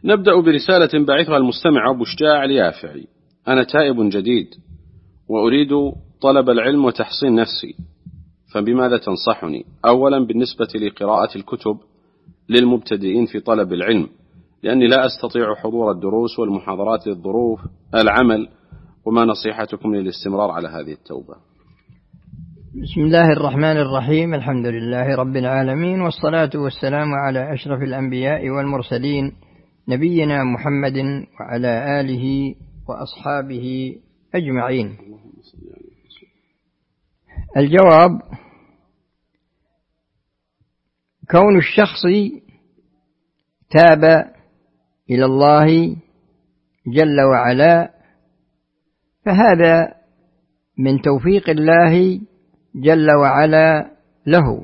نبدأ برسالة بعثها المستمع أبو شجاع اليافعي. أنا تائب جديد وأريد طلب العلم وتحصين نفسي، فبماذا تنصحني؟ أولا بالنسبة لقراءة الكتب للمبتدئين في طلب العلم، لأني لا أستطيع حضور الدروس والمحاضرات للظروف العمل، وما نصيحتكم للاستمرار على هذه التوبة؟ بسم الله الرحمن الرحيم. الحمد لله رب العالمين، والصلاة والسلام على أشرف الأنبياء والمرسلين نبينا محمد وعلى آله وأصحابه أجمعين. الجواب: كون الشخص تاب إلى الله جل وعلا فهذا من توفيق الله جل وعلا له،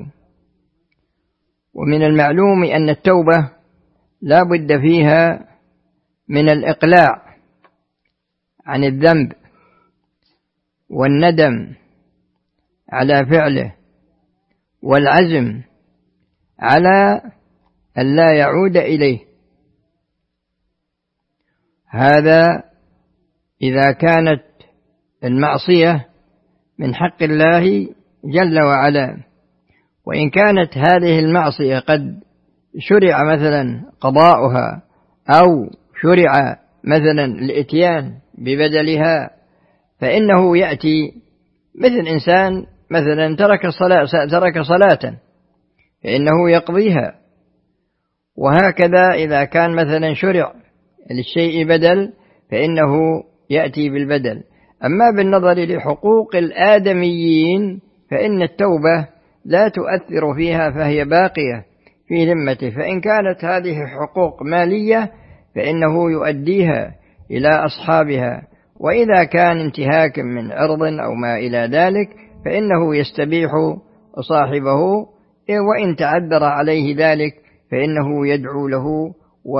ومن المعلوم أن التوبة لا بد فيها من الإقلاع عن الذنب والندم على فعله والعزم على أن لا يعود إليه. هذا إذا كانت المعصية من حق الله جل وعلا. وإن كانت هذه المعصية قد شرع مثلا قضاؤها أو شرع مثلا الإتيان ببدلها، فإنه يأتي مثل إنسان مثلا ترك صلاة فإنه يقضيها، وهكذا إذا كان مثلا شرع للشيء بدل فإنه يأتي بالبدل. أما بالنظر لحقوق الآدميين فإن التوبة لا تؤثر فيها، فهي باقية في ذمته. فإن كانت هذه حقوق مالية فإنه يؤديها إلى أصحابها، وإذا كان انتهاك من عرض أو ما إلى ذلك فإنه يستبيح صاحبه، وإن تعذر عليه ذلك فإنه يدعو له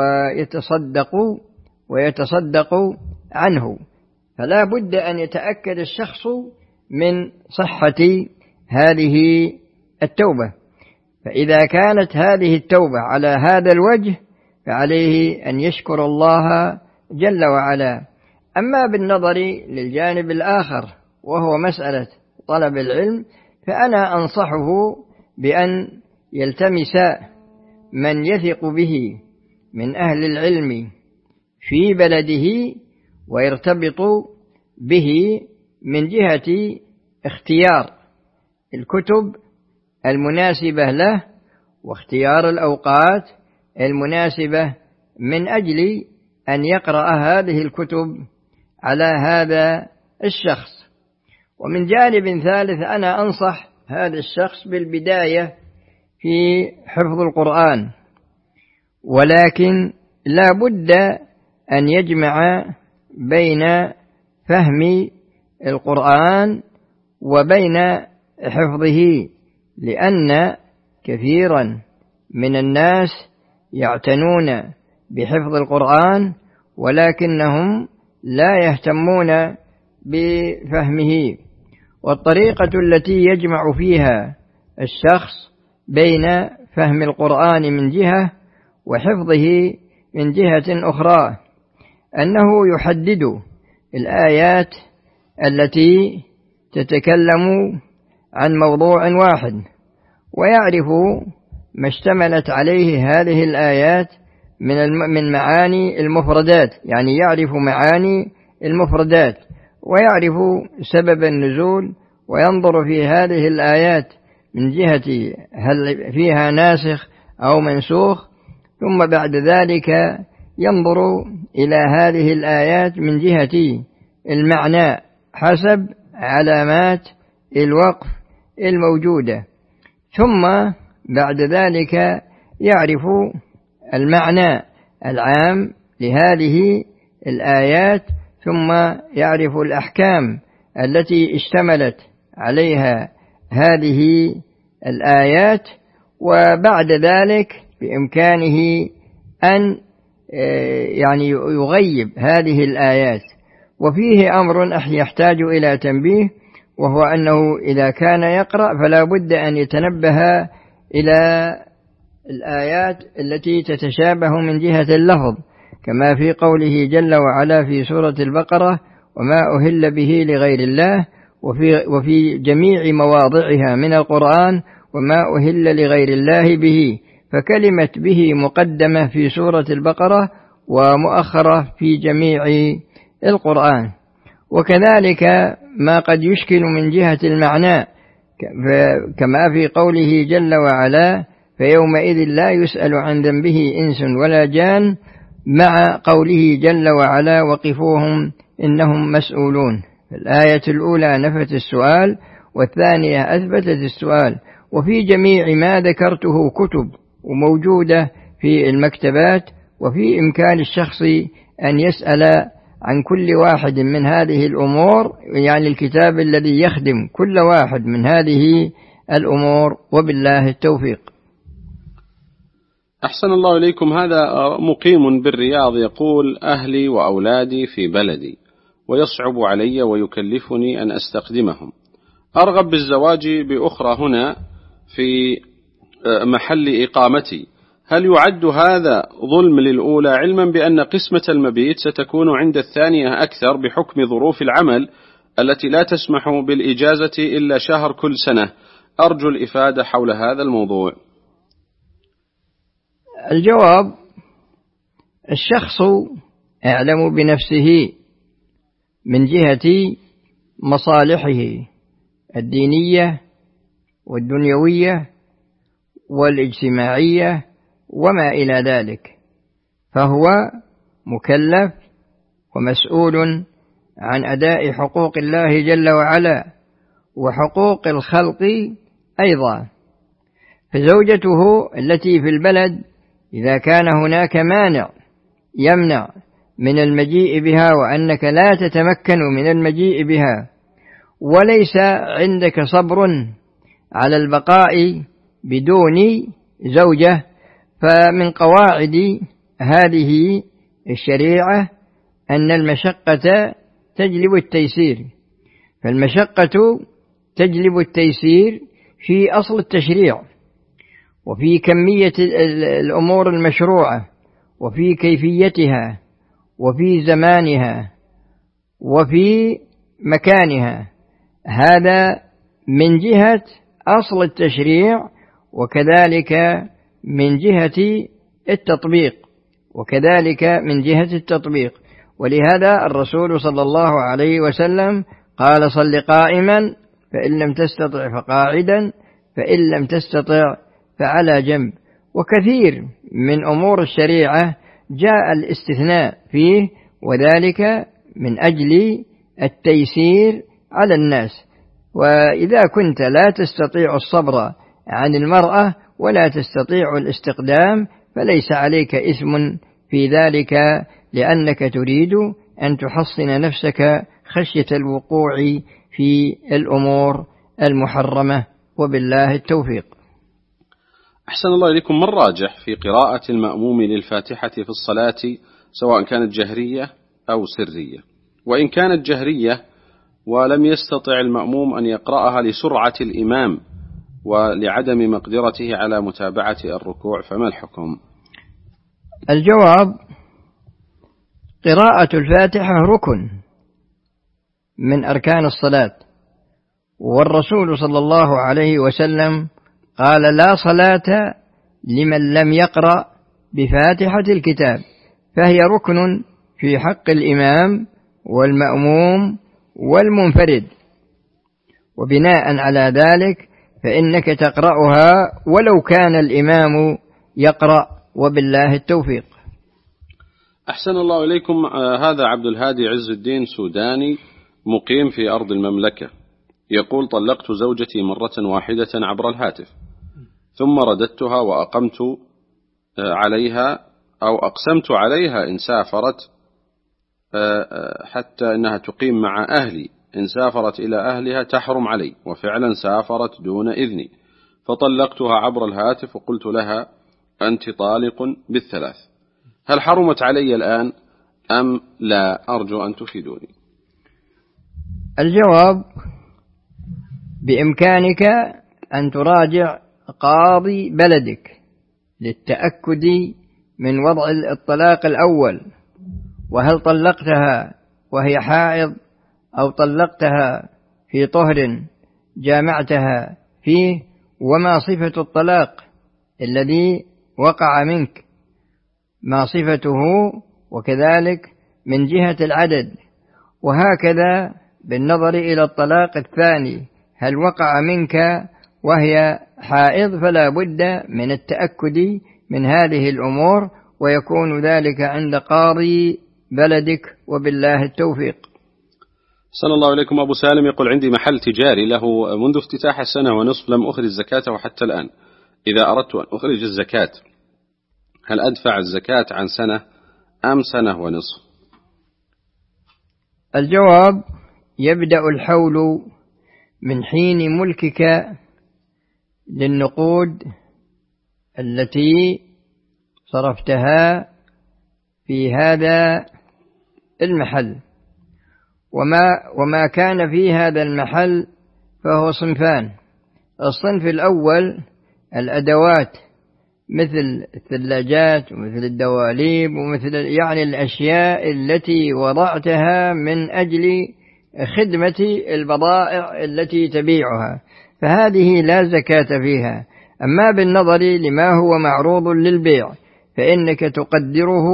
ويتصدق عنه. فلا بد أن يتأكد الشخص من صحة هذه التوبة. فإذا كانت هذه التوبة على هذا الوجه فعليه أن يشكر الله جل وعلا. أما بالنظر للجانب الآخر وهو مسألة طلب العلم، فأنا أنصحه بأن يلتمس من يثق به من أهل العلم في بلده ويرتبط به من جهة اختيار الكتب المناسبة له واختيار الأوقات المناسبة من أجل أن يقرأ هذه الكتب على هذا الشخص. ومن جانب ثالث أنا أنصح هذا الشخص بالبداية في حفظ القرآن، ولكن لا بد أن يجمع بين فهم القرآن وبين حفظه، لأن كثيرا من الناس يعتنون بحفظ القرآن ولكنهم لا يهتمون بفهمه. والطريقة التي يجمع فيها الشخص بين فهم القرآن من جهة وحفظه من جهة أخرى أنه يحدد الآيات التي تتكلم عن موضوع واحد، ويعرف ما اشتملت عليه هذه الآيات من معاني المفردات، يعني يعرف معاني المفردات ويعرف سبب النزول، وينظر في هذه الآيات من جهة هل فيها ناسخ أو منسوخ، ثم بعد ذلك ينظر إلى هذه الآيات من جهة المعنى حسب علامات الوقف الموجودة، ثم بعد ذلك يعرف المعنى العام لهذه الآيات، ثم يعرف الأحكام التي اشتملت عليها هذه الآيات. وبعد ذلك بإمكانه أن يغيب هذه الآيات. وفيه أمر يحتاج إلى تنبيه، وهو أنه إذا كان يقرأ فلا بد أن يتنبه إلى الآيات التي تتشابه من جهة اللفظ، كما في قوله جل وعلا في سورة البقرة: وما أهل به لغير الله، وفي جميع مواضعها من القرآن: وما أهل لغير الله به، فكلمة به مقدمة في سورة البقرة ومؤخرة في جميع القرآن. وكذلك ما قد يشكل من جهة المعنى، كما في قوله جل وعلا: فيومئذ لا يسأل عن ذنبه إنس ولا جان، مع قوله جل وعلا: وقفوهم إنهم مسؤولون. الآية الأولى نفت السؤال، والثانية أثبتت السؤال. وفي جميع ما ذكرته كتب وموجودة في المكتبات، وفي إمكان الشخص أن يسأل عن كل واحد من هذه الأمور، يعني الكتاب الذي يخدم كل واحد من هذه الأمور، وبالله التوفيق. أحسن الله إليكم. هذا مقيم بالرياض يقول: أهلي وأولادي في بلدي، ويصعب علي ويكلفني أن أستخدمهم. أرغب بالزواج بأخرى هنا في محل إقامتي. هل يعد هذا ظلم للأولى، علما بأن قسمة المبيت ستكون عند الثانية أكثر بحكم ظروف العمل التي لا تسمح بالإجازة إلا شهر كل سنة؟ أرجو الإفادة حول هذا الموضوع. الجواب: الشخص أعلم بنفسه من جهة مصالحه الدينية والدنيوية والاجتماعية وما إلى ذلك، فهو مكلف ومسؤول عن أداء حقوق الله جل وعلا وحقوق الخلق أيضا. فزوجته التي في البلد إذا كان هناك مانع يمنع من المجيء بها، وأنك لا تتمكن من المجيء بها، وليس عندك صبر على البقاء بدون زوجة، فمن قواعد هذه الشريعة أن المشقة تجلب التيسير، فالمشقة تجلب التيسير في أصل التشريع، وفي كمية الأمور المشروعة، وفي كيفيتها، وفي زمانها، وفي مكانها. هذا من جهة أصل التشريع، وكذلك من جهة التطبيق. ولهذا الرسول صلى الله عليه وسلم قال: صل قائما، فإن لم تستطع فقاعدا، فإن لم تستطع فعلى جنب. وكثير من أمور الشريعة جاء الاستثناء فيه، وذلك من أجل التيسير على الناس. وإذا كنت لا تستطيع الصبر عن المرأة ولا تستطيع الاستقدام، فليس عليك إثم في ذلك، لأنك تريد أن تحصن نفسك خشية الوقوع في الأمور المحرمة، وبالله التوفيق. أحسن الله إليكم. من راجح في قراءة المأموم للفاتحة في الصلاة، سواء كانت جهرية أو سرية؟ وإن كانت جهرية ولم يستطع المأموم أن يقرأها لسرعة الإمام ولعدم مقدرته على متابعة الركوع، فما الحكم؟ الجواب: قراءة الفاتحة ركن من أركان الصلاة، والرسول صلى الله عليه وسلم قال: لا صلاة لمن لم يقرأ بفاتحة الكتاب، فهي ركن في حق الإمام والمأموم والمنفرد. وبناء على ذلك فإنك تقرأها ولو كان الإمام يقرأ، وبالله التوفيق. أحسن الله إليكم. هذا عبد الهادي عز الدين سوداني مقيم في أرض المملكة، يقول: طلقت زوجتي مرة واحدة عبر الهاتف، ثم رددتها وأقمت عليها أو أقسمت عليها إن سافرت حتى أنها تقيم مع أهلي، إن سافرت إلى أهلها تحرم علي، وفعلا سافرت دون إذني، فطلقتها عبر الهاتف وقلت لها: أنت طالق بالثلاث. هل حرمت علي الآن أم لا؟ أرجو أن تفيدوني. الجواب: بإمكانك أن تراجع قاضي بلدك للتأكد من وضع الطلاق الأول، وهل طلقتها وهي حائض أو طلقتها في طهر جامعتها فيه، وما صفة الطلاق الذي وقع منك، ما صفته، وكذلك من جهة العدد. وهكذا بالنظر إلى الطلاق الثاني، هل وقع منك وهي حائض، فلا بد من التأكد من هذه الأمور، ويكون ذلك عند قاضي بلدك، وبالله التوفيق. صلى الله عليكم. أبو سالم يقول: عندي محل تجاري له منذ افتتاح السنة ونصف، لم أخرج زكاته حتى الآن. إذا أردت أن أخرج الزكاة هل أدفع الزكاة عن سنة أم سنة ونصف؟ الجواب: يبدأ الحول من حين ملكك للنقود التي صرفتها في هذا المحل، وما كان في هذا المحل فهو صنفان. الصنف الأول الأدوات، مثل الثلاجات ومثل الدواليب ومثل يعني الأشياء التي وضعتها من أجل خدمة البضائع التي تبيعها، فهذه لا زكاة فيها. أما بالنظر لما هو معروض للبيع فإنك تقدره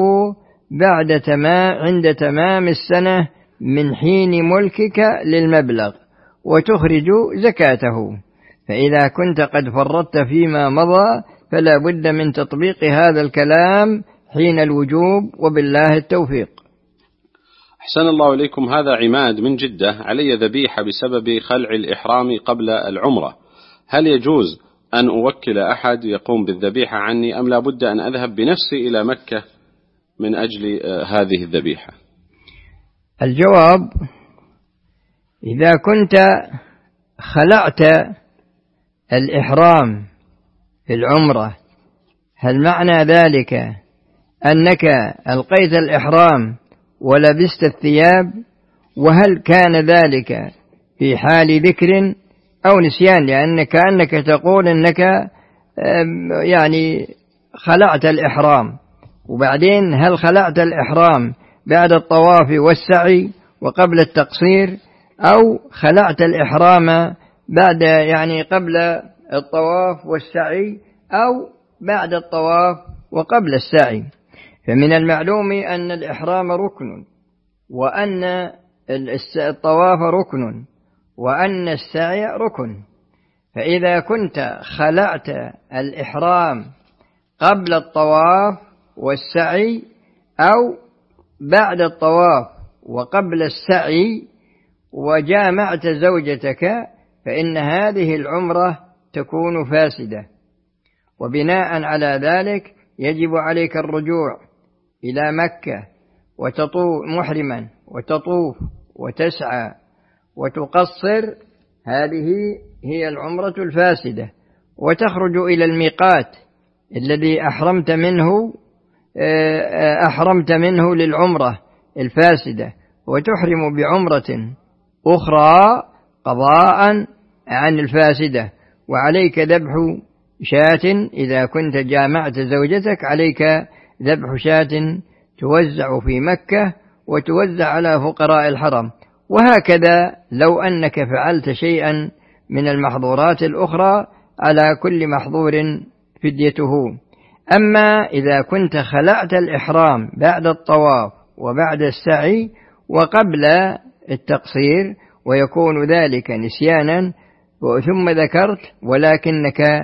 عند تمام السنة من حين ملكك للمبلغ وتخرج زكاته. فإذا كنت قد فرطت فيما مضى فلا بد من تطبيق هذا الكلام حين الوجوب، وبالله التوفيق. أحسن الله إليكم. هذا عماد من جدة: علي ذبيحة بسبب خلع الإحرام قبل العمرة، هل يجوز أن أوكل أحد يقوم بالذبيحة عني، أم لا بد أن أذهب بنفسي إلى مكة من أجل هذه الذبيحة؟ الجواب: إذا كنت خلعت الإحرام في العمرة، هل معنى ذلك أنك ألقيت الإحرام ولبست الثياب؟ وهل كان ذلك في حال ذكر أو نسيان؟ لأنك كأنك تقول أنك يعني خلعت الإحرام، وبعدين هل خلعت الإحرام بعد الطواف والسعي وقبل التقصير، أو خلعت الإحرام بعد قبل الطواف والسعي أو بعد الطواف وقبل السعي؟ فمن المعلوم أن الإحرام ركن، وأن الطواف ركن، وأن السعي ركن. فإذا كنت خلعت الإحرام قبل الطواف والسعي أو بعد الطواف وقبل السعي وجامعت زوجتك، فإن هذه العمرة تكون فاسدة، وبناء على ذلك يجب عليك الرجوع إلى مكة وتطوف محرما، وتطوف وتسعى وتقصر. هذه هي العمرة الفاسدة، وتخرج إلى الميقات الذي أحرمت منه للعمرة الفاسدة، وتحرم بعمرة أخرى قضاء عن الفاسدة. وعليك ذبح شاة، إذا كنت جامعت زوجتك عليك ذبح شاة توزع في مكة وتوزع على فقراء الحرم. وهكذا لو أنك فعلت شيئا من المحظورات الأخرى، على كل محظور فديته. أما إذا كنت خلعت الإحرام بعد الطواف وبعد السعي وقبل التقصير، ويكون ذلك نسيانا ثم ذكرت ولكنك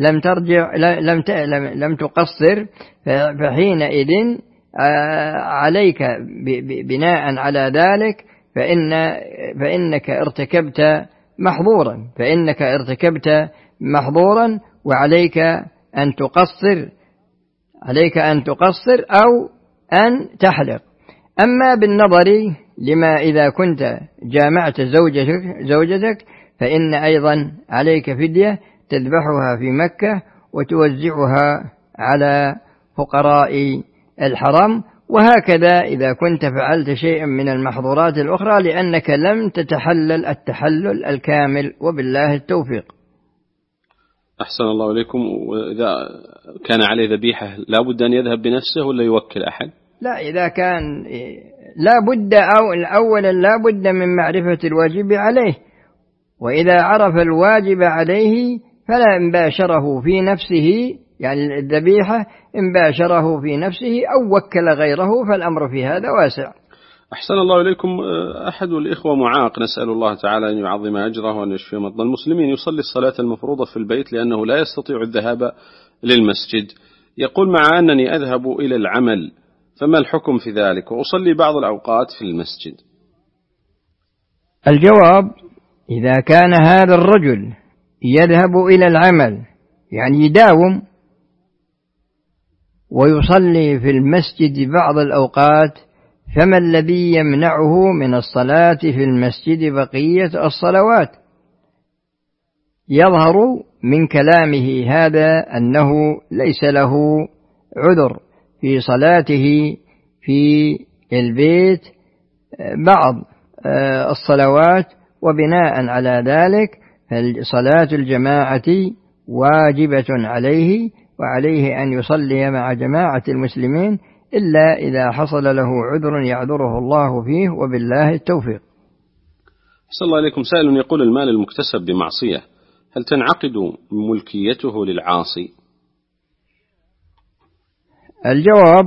لم تقصر، فحينئذ عليك بناء على ذلك فإنك ارتكبت محظورا، وعليك أن تقصر أو أن تحلق. أما بالنظر لما إذا كنت جامعت زوجتك فإن أيضا عليك فدية تذبحها في مكة وتوزعها على فقراء الحرم. وهكذا إذا كنت فعلت شيئا من المحظورات الأخرى، لأنك لم تتحلل التحلل الكامل، وبالله التوفيق. أحسن الله إليكم. وإذا كان عليه ذبيحة لا بد أن يذهب بنفسه ولا يوكل أحد؟ لا، إذا كان لا بد أولا لا بد من معرفة الواجب عليه، وإذا عرف الواجب عليه فلا إن باشره في نفسه، يعني الذبيحة إن باشره في نفسه أو وكل غيره فالأمر في هذا واسع. أحسن الله إليكم. أحد الإخوة معاق، نسأل الله تعالى أن يعظم أجره وأن يشفي مرضى المسلمين، يصلي الصلاة المفروضة في البيت لأنه لا يستطيع الذهاب للمسجد، يقول مع أنني أذهب إلى العمل، فما الحكم في ذلك؟ وأصلي بعض الأوقات في المسجد. الجواب: إذا كان هذا الرجل يذهب إلى العمل يعني يداوم ويصلي في المسجد بعض الأوقات، فما الذي يمنعه من الصلاة في المسجد بقية الصلوات؟ يظهر من كلامه هذا أنه ليس له عذر في صلاته في البيت بعض الصلوات، وبناء على ذلك فصلاة الجماعة واجبة عليه، وعليه أن يصلي مع جماعة المسلمين إلا إذا حصل له عذر يعذره الله فيه، وبالله التوفيق. أحسن الله إليكم. سائل يقول: المال المكتسب بمعصية هل تنعقد ملكيته للعاصي؟ الجواب: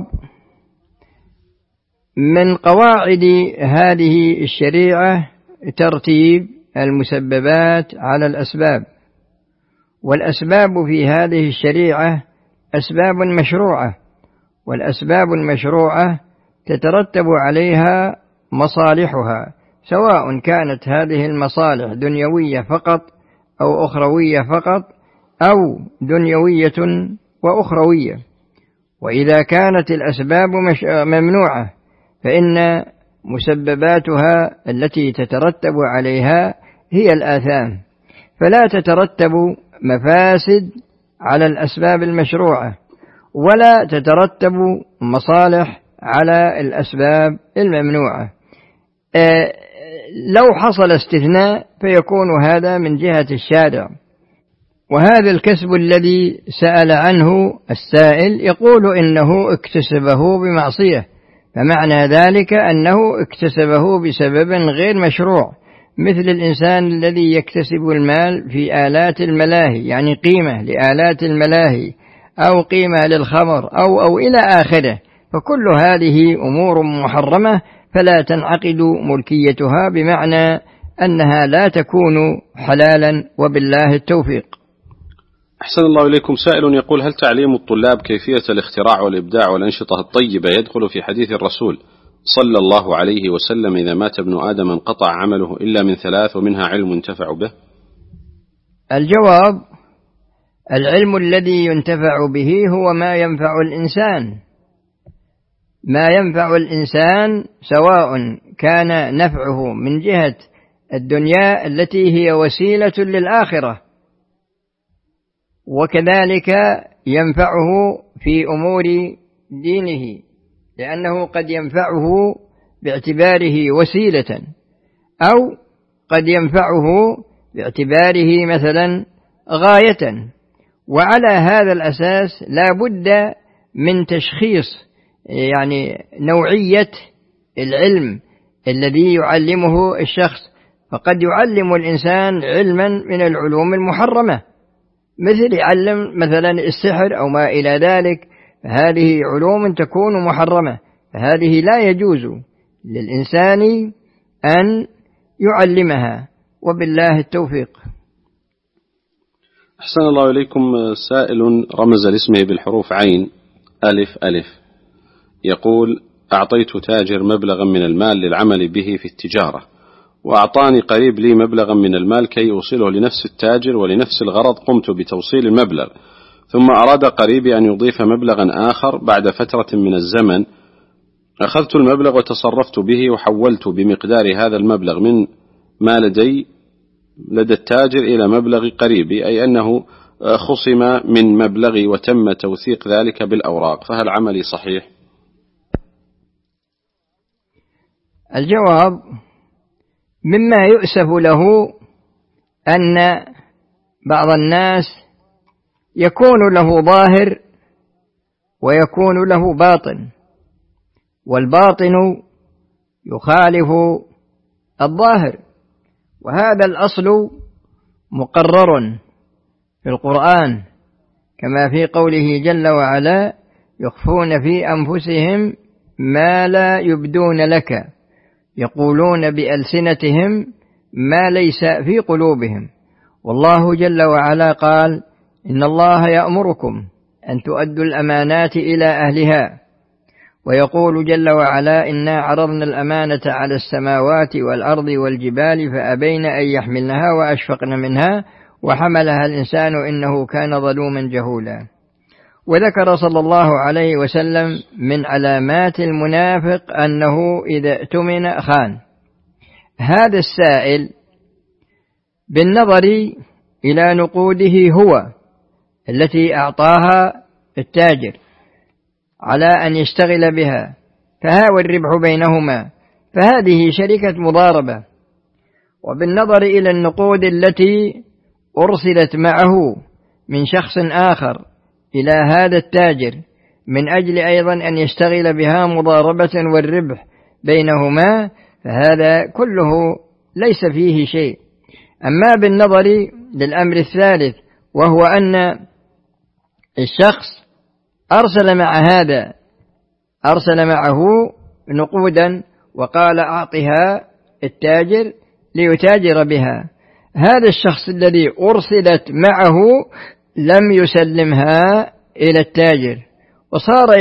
من قواعد هذه الشريعة ترتيب المسببات على الأسباب، والأسباب في هذه الشريعة أسباب مشروعة، والأسباب المشروعة تترتب عليها مصالحها، سواء كانت هذه المصالح دنيوية فقط أو أخروية فقط أو دنيوية وأخروية. وإذا كانت الأسباب ممنوعة فإن مسبباتها التي تترتب عليها هي الآثام، فلا تترتب مفاسد على الأسباب المشروعة، ولا تترتب مصالح على الأسباب الممنوعة. لو حصل استثناء فيكون هذا من جهة الشارع. وهذا الكسب الذي سأل عنه السائل يقول إنه اكتسبه بمعصية، فمعنى ذلك أنه اكتسبه بسبب غير مشروع، مثل الإنسان الذي يكتسب المال في آلات الملاهي، يعني قيمة لآلات الملاهي أو قيمة للخمر أو إلى آخره، فكل هذه أمور محرمة فلا تنعقد ملكيتها، بمعنى أنها لا تكون حلالا، وبالله التوفيق. أحسن الله إليكم. سائل يقول: هل تعليم الطلاب كيفية الاختراع والإبداع والأنشطة الطيبة يدخل في حديث الرسول صلى الله عليه وسلم: إذا مات ابن آدم انقطع عمله إلا من ثلاث ومنها علم ينتفع به؟ الجواب: العلم الذي ينتفع به هو ما ينفع الإنسان، ما ينفع الإنسان سواء كان نفعه من جهة الدنيا التي هي وسيلة للآخرة، وكذلك ينفعه في أمور دينه، لأنه قد ينفعه باعتباره وسيلة، أو قد ينفعه باعتباره مثلا غاية. وعلى هذا الأساس لا بد من تشخيص يعني نوعية العلم الذي يعلمه الشخص، فقد يعلم الإنسان علما من العلوم المحرمة، مثل يعلم مثلا السحر أو ما إلى ذلك، هذه علوم تكون محرمة، فهذه لا يجوز للإنسان أن يعلمها، وبالله التوفيق. أحسن الله إليكم. سائل رمز لاسمه بالحروف عين ألف ألف، يقول: أعطيت تاجر مبلغا من المال للعمل به في التجارة، وأعطاني قريب لي مبلغا من المال كي يوصله لنفس التاجر، ولنفس الغرض قمت بتوصيل المبلغ، ثم أراد قريبي أن يضيف مبلغا آخر بعد فترة من الزمن، أخذت المبلغ وتصرفت به وحولت بمقدار هذا المبلغ من ما لدى التاجر إلى مبلغ قريبي، أي أنه خصم من مبلغي وتم توثيق ذلك بالأوراق، فهل عملي صحيح؟ الجواب: مما يؤسف له أن بعض الناس يكون له ظاهر ويكون له باطن، والباطن يخالف الظاهر، وهذا الأصل مقرر في القرآن كما في قوله جل وعلا: يخفون في أنفسهم ما لا يبدون لك يقولون بألسنتهم ما ليس في قلوبهم. والله جل وعلا قال: إن الله يأمركم أن تؤدوا الأمانات إلى أهلها، ويقول جل وعلا: إنا عرضنا الأمانة على السماوات والأرض والجبال فأبين أن يحملنها وأشفقن منها وحملها الإنسان إنه كان ظلوما جهولا. وذكر صلى الله عليه وسلم من علامات المنافق أنه إذا اؤتمن خان. هذا السائل بالنظر إلى نقوده هو التي أعطاها التاجر على أن يشتغل بها، فهاوى الربح بينهما، فهذه شركة مضاربة. وبالنظر إلى النقود التي أرسلت معه من شخص آخر إلى هذا التاجر من أجل أيضا أن يشتغل بها مضاربة والربح بينهما، فهذا كله ليس فيه شيء. أما بالنظر للأمر الثالث، وهو أن الشخص أرسل معه نقودا وقال: أعطها التاجر ليتاجر بها، هذا الشخص الذي أرسلت معه لم يسلمها إلى التاجر وصار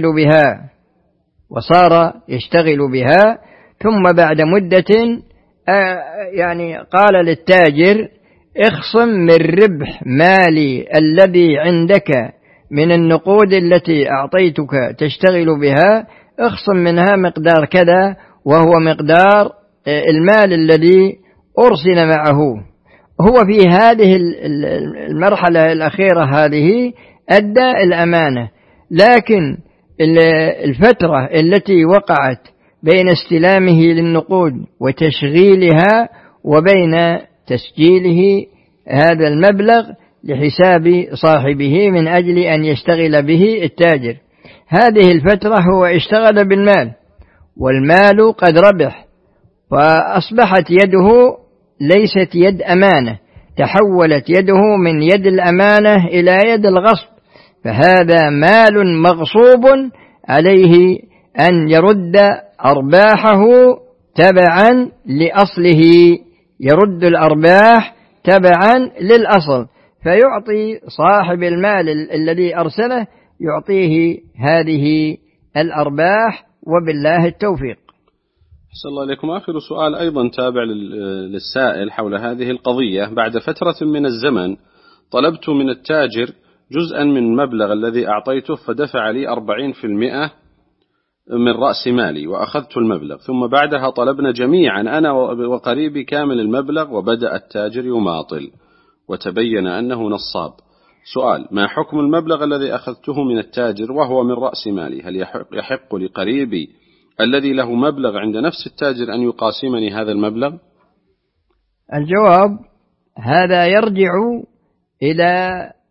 يشتغل بها، ثم بعد مدة قال للتاجر: اخصم من ربح مالي الذي عندك من النقود التي أعطيتك تشتغل بها، اخصم منها مقدار كذا، وهو مقدار المال الذي أرسل معه. هو في هذه المرحلة الأخيرة هذه أدى الأمانة، لكن الفترة التي وقعت بين استلامه للنقود وتشغيلها وبين تسجيله هذا المبلغ لحساب صاحبه من أجل أن يشتغل به التاجر، هذه الفترة هو اشتغل بالمال والمال قد ربح، فأصبحت يده ليست يد أمانة، تحولت يده من يد الأمانة إلى يد الغصب، فهذا مال مغصوب عليه أن يرد أرباحه تبعا لأصله، يرد الأرباح تبعا للأصل، فيعطي صاحب المال الذي أرسله يعطيه هذه الأرباح، وبالله التوفيق. أحسن الله إليكم. آخر سؤال أيضا تابع للسائل حول هذه القضية: بعد فترة من الزمن طلبت من التاجر جزءا من المبلغ الذي أعطيته، فدفع لي 40% من رأس مالي وأخذت المبلغ، ثم بعدها طلبنا جميعا أنا وقريبي كامل المبلغ، وبدأ التاجر يماطل وتبين أنه نصاب. سؤال: ما حكم المبلغ الذي أخذته من التاجر وهو من رأس مالي؟ هل يحق لقريبي الذي له مبلغ عند نفس التاجر أن يقاسمني هذا المبلغ؟ الجواب: هذا يرجع إلى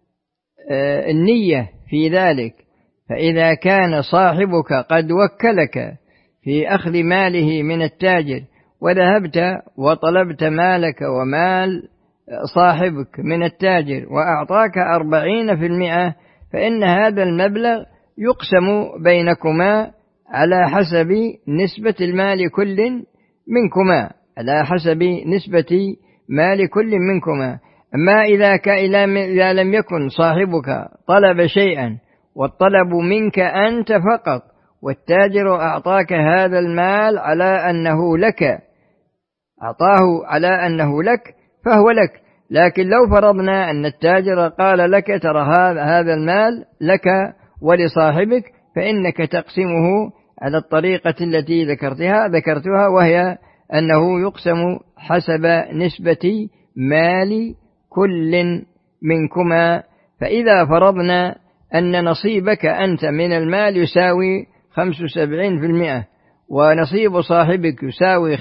النية في ذلك، فإذا كان صاحبك قد وكلك في أخذ ماله من التاجر وذهبت وطلبت مالك ومال صاحبك من التاجر وأعطاك 40%، فإن هذا المبلغ يقسم بينكما على حسب نسبة المال كل منكما، على حسب نسبة مال كل منكما. أما إذا لم يكن صاحبك طلب شيئا والطلب منك أنت فقط، والتاجر أعطاك هذا المال على أنه لك، أعطاه على أنه لك فهو لك. لكن لو فرضنا أن التاجر قال لك: ترى هذا المال لك ولصاحبك، فإنك تقسمه على الطريقة التي ذكرتها، وهي أنه يقسم حسب نسبة مال كل منكما. فإذا فرضنا أن نصيبك أنت من المال يساوي 75% ونصيب صاحبك يساوي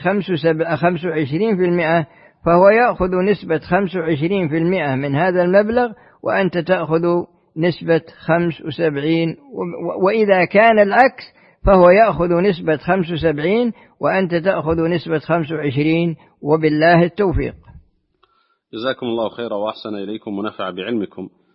25%، فهو يأخذ نسبة 25% من هذا المبلغ، وأنت تأخذ نسبة 75، وإذا كان العكس فهو يأخذ نسبة 75 وأنت تأخذ نسبة 25، وبالله التوفيق. جزاكم الله خيرا وأحسن إليكم ونفع بعلمكم.